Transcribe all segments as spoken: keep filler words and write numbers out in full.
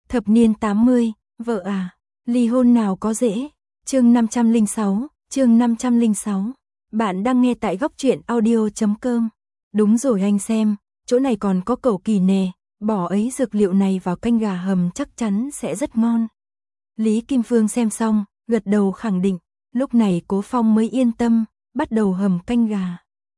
Thập niên tám mươi, vợ à, ly hôn nào có dễ. Chương năm trăm lẻ sáu, chương năm trăm lẻ sáu. Bạn đang nghe tại góc truyện audio chấm com. Đúng rồi anh xem, chỗ này còn có cẩu kỳ nè, bỏ ấy dược liệu này vào canh gà hầm chắc chắn sẽ rất ngon. Lý Kim Phương xem xong, gật đầu khẳng định, lúc này Cố Phong mới yên tâm, bắt đầu hầm canh gà.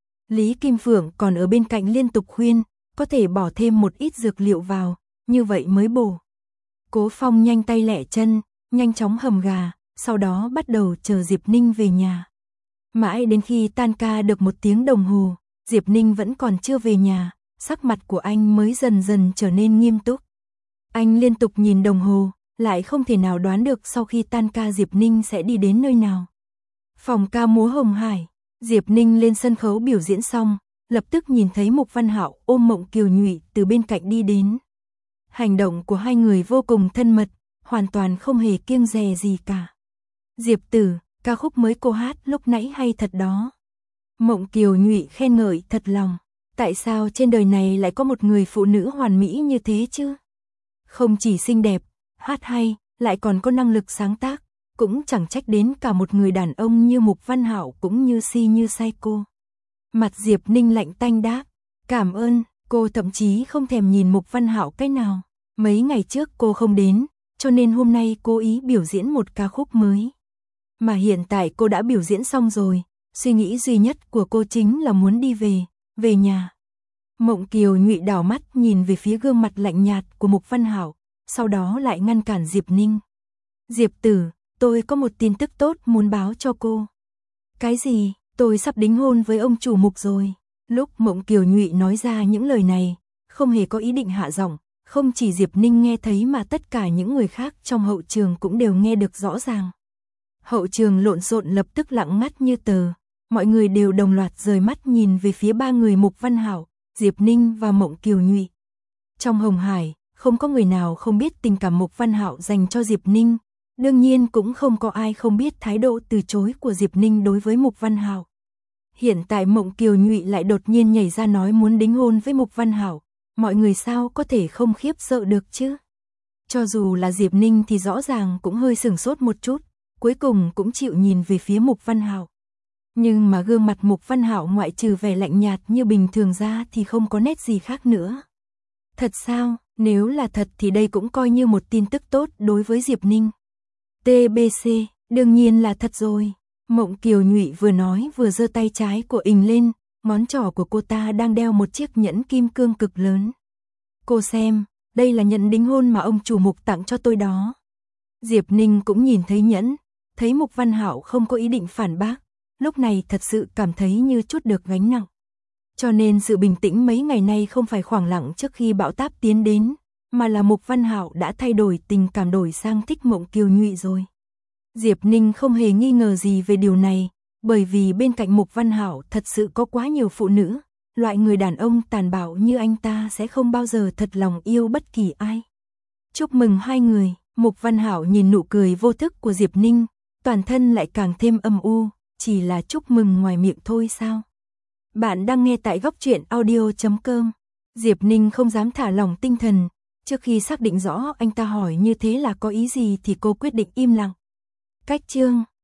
Lý Kim Phượng còn ở bên cạnh liên tục khuyên, có thể bỏ thêm một ít dược liệu vào, như vậy mới bổ. Cố Phong nhanh tay lẹ chân, nhanh chóng hầm gà, sau đó bắt đầu chờ Diệp Ninh về nhà. Mãi đến khi tan ca được một tiếng đồng hồ, Diệp Ninh vẫn còn chưa về nhà, sắc mặt của anh mới dần dần trở nên nghiêm túc. Anh liên tục nhìn đồng hồ, lại không thể nào đoán được sau khi tan ca Diệp Ninh sẽ đi đến nơi nào. Phòng ca múa Hồng Hải, Diệp Ninh lên sân khấu biểu diễn xong, lập tức nhìn thấy Mục Văn Hạo ôm Mộng Kiều Nhụy từ bên cạnh đi đến. Hành động của hai người vô cùng thân mật, hoàn toàn không hề kiêng dè gì cả. Diệp Tử, ca khúc mới cô hát lúc nãy hay thật đó. Mộng Kiều Nhụy khen ngợi thật lòng. Tại sao trên đời này lại có một người phụ nữ hoàn mỹ như thế chứ? Không chỉ xinh đẹp, hát hay, lại còn có năng lực sáng tác, cũng chẳng trách đến cả một người đàn ông như Mục Văn Hạo cũng như si như say cô. Mặt Diệp Ninh lạnh tanh đáp, cảm ơn, cô thậm chí không thèm nhìn Mục Văn Hạo cái nào. Mấy ngày trước cô không đến, cho nên hôm nay cố ý biểu diễn một ca khúc mới. Mà hiện tại cô đã biểu diễn xong rồi, suy nghĩ duy nhất của cô chính là muốn đi về, về nhà. Mộng Kiều Nhụy đảo mắt nhìn về phía gương mặt lạnh nhạt của Mục Văn Hạo, sau đó lại ngăn cản Diệp Ninh. Diệp Tử, tôi có một tin tức tốt muốn báo cho cô. Cái gì? Tôi sắp đính hôn với ông chủ Mục rồi. Lúc Mộng Kiều Nhụy nói ra những lời này, không hề có ý định hạ giọng, không chỉ Diệp Ninh nghe thấy mà tất cả những người khác trong hậu trường cũng đều nghe được rõ ràng. Hậu trường lộn xộn lập tức lặng ngắt như tờ, mọi người đều đồng loạt rời mắt nhìn về phía ba người Mục Văn Hạo, Diệp Ninh và Mộng Kiều Nhụy. Trong Hồng Hải, không có người nào không biết tình cảm Mục Văn Hạo dành cho Diệp Ninh, đương nhiên cũng không có ai không biết thái độ từ chối của Diệp Ninh đối với Mục Văn Hạo. Hiện tại Mộng Kiều Nhụy lại đột nhiên nhảy ra nói muốn đính hôn với Mục Văn Hạo, mọi người sao có thể không khiếp sợ được chứ? Cho dù là Diệp Ninh thì rõ ràng cũng hơi sửng sốt một chút, cuối cùng cũng chịu nhìn về phía Mục Văn Hạo. Nhưng mà gương mặt Mục Văn Hạo ngoại trừ vẻ lạnh nhạt như bình thường ra thì không có nét gì khác nữa. Thật sao? Nếu là thật thì đây cũng coi như một tin tức tốt đối với Diệp Ninh. tê bê xê, đương nhiên là thật rồi. Mộng Kiều Nhụy vừa nói vừa giơ tay trái của ình lên, ngón trỏ của cô ta đang đeo một chiếc nhẫn kim cương cực lớn. Cô xem, đây là nhẫn đính hôn mà ông chủ Mục tặng cho tôi đó. Diệp Ninh cũng nhìn thấy nhẫn, thấy Mục Văn Hạo không có ý định phản bác, lúc này thật sự cảm thấy như chút được gánh nặng. Cho nên sự bình tĩnh mấy ngày nay không phải khoảng lặng trước khi bão táp tiến đến, mà là Mục Văn Hạo đã thay đổi tình cảm đổi sang thích Mộng Kiều Nhụy rồi. Diệp Ninh không hề nghi ngờ gì về điều này, bởi vì bên cạnh Mục Văn Hạo thật sự có quá nhiều phụ nữ, loại người đàn ông tàn bạo như anh ta sẽ không bao giờ thật lòng yêu bất kỳ ai. Chúc mừng hai người, Mục Văn Hạo nhìn nụ cười vô thức của Diệp Ninh, toàn thân lại càng thêm âm u, chỉ là chúc mừng ngoài miệng thôi sao? Bạn đang nghe tại góc truyện audio chấm com. Diệp Ninh không dám thả lỏng tinh thần, trước khi xác định rõ anh ta hỏi như thế là có ý gì thì cô quyết định im lặng. Cách chương